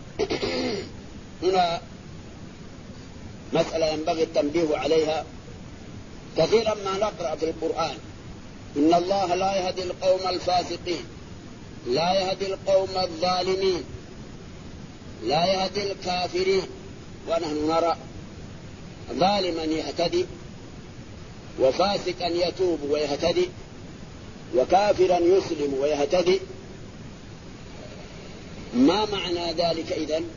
هنا مسألة ينبغي التنبيه عليها. كثيرا ما نقرأ في القرآن: إن الله لا يهدي القوم الفاسقين، لا يهدي القوم الظالمين، لا يهدي الكافرين. ونحن نرى ظالما يهتدي، وفاسقا يتوب ويهتدي، وكافرا يسلم ويهتدي. ما معنى ذلك إذن؟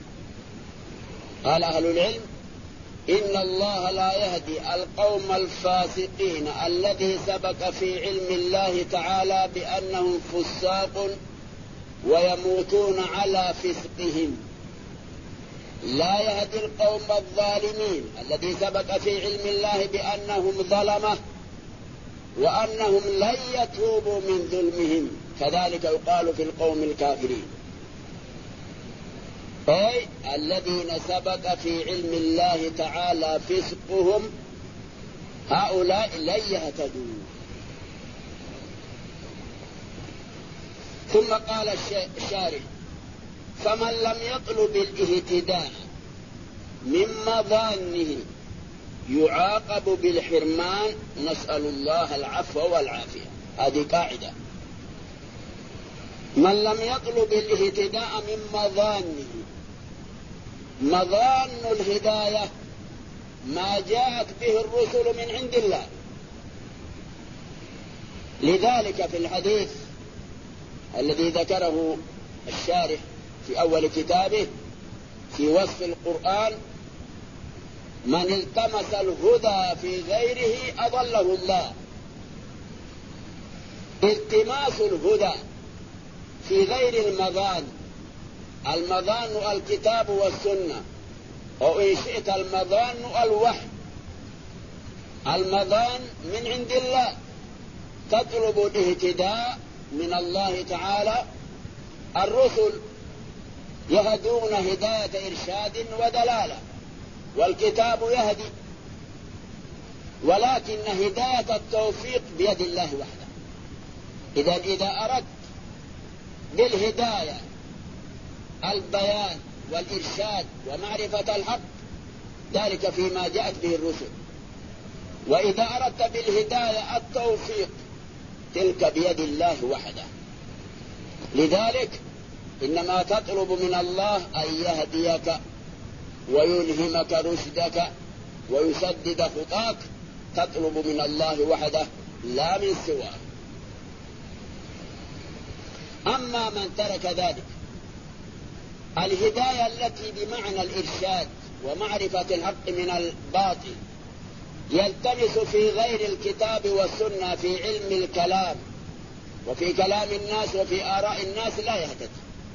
قال أهل العلم: إن الله لا يهدي القوم الفاسقين الذي سبق في علم الله تعالى بأنهم فساق ويموتون على فسقهم. لا يهدي القوم الظالمين الذي سبق في علم الله بأنهم ظلمة وأنهم لن يتوبوا من ظلمهم. كذلك يقال في القوم الكافرين، أي الذين سبق في علم الله تعالى فسقهم، هؤلاء لن يهتدوا. ثم قال الشارح: فمن لم يطلب الاهتداء من مظانه يعاقب بالحرمان، نسأل الله العفو والعافية. هذه قاعدة. من لم يطلب الاهتداء من مظانه. مظان الهداية ما جاءت به الرسل من عند الله. لذلك في الحديث الذي ذكره الشارح في أول كتابه في وصف القرآن: من التمس الهدى في غيره أضله الله. التماس الهدى في غير المظان. المظان الكتاب والسنة، أو إن شئت المظان الوحي. المظان من عند الله، تطلب الاهتداء من الله تعالى. الرسل يهدون هداية إرشاد ودلالة، والكتاب يهدي، ولكن هداية التوفيق بيد الله وحده. إذا أردت بالهداية البيان والإرشاد ومعرفة الحق، ذلك فيما جاءت به الرسل. وإذا أردت بالهداية التوفيق، تلك بيد الله وحده. لذلك إنما تطلب من الله أن يهديك ويلهمك رشدك ويسدد خطاك. تطلب من الله وحده لا من سواه. أما من ترك ذلك، الهداية التي بمعنى الإرشاد ومعرفة الحق من الباطل، يلتمس في غير الكتاب والسنة في علم الكلام وفي كلام الناس وفي آراء الناس، لا يهتدي.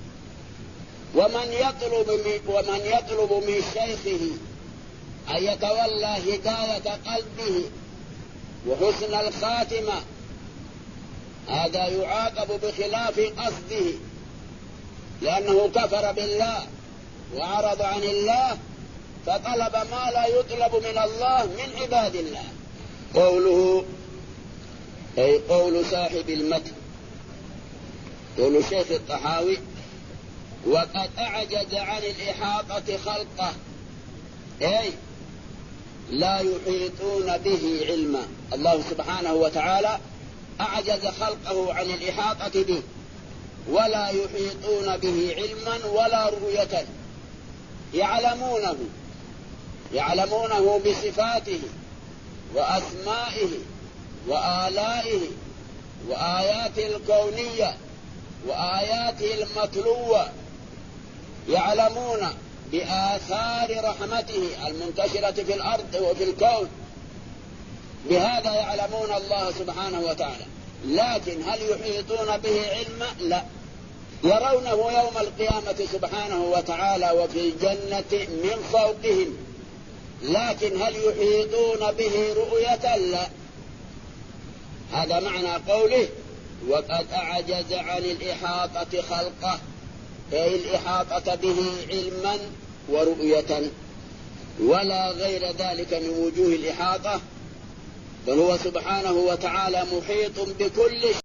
ومن يطلب من شيخه أن يتولى هداية قلبه وحسن الخاتمة، هذا يعاقب بخلاف قصده، لأنه كفر بالله وعرض عن الله، فطلب ما لا يطلب من الله من عباد الله. قوله أي قول صاحب المتن، قول شيخ الطحاوي: وقد أعجز عن الإحاطة خلقه، أي لا يحيطون به علما. الله سبحانه وتعالى أعجز خلقه عن الإحاطة به، ولا يحيطون به علما ولا رؤية. يعلمونه بصفاته وأسمائه وآلائه وآياته الكونية وآياته المتلوة، يعلمون بآثار رحمته المنتشرة في الأرض وفي الكون. بهذا يعلمون الله سبحانه وتعالى، لكن هل يحيطون به علما؟ لا. يرونه يوم القيامة سبحانه وتعالى وفي الجنة من فوقهم، لكن هل يحيطون به رؤية؟ لا. هذا معنى قوله: وقد أعجز عن الإحاطة خلقه، أي الإحاطة به علما ورؤية، ولا غير ذلك من وجوه الإحاطة، بل هو سبحانه وتعالى محيط بكل شيء.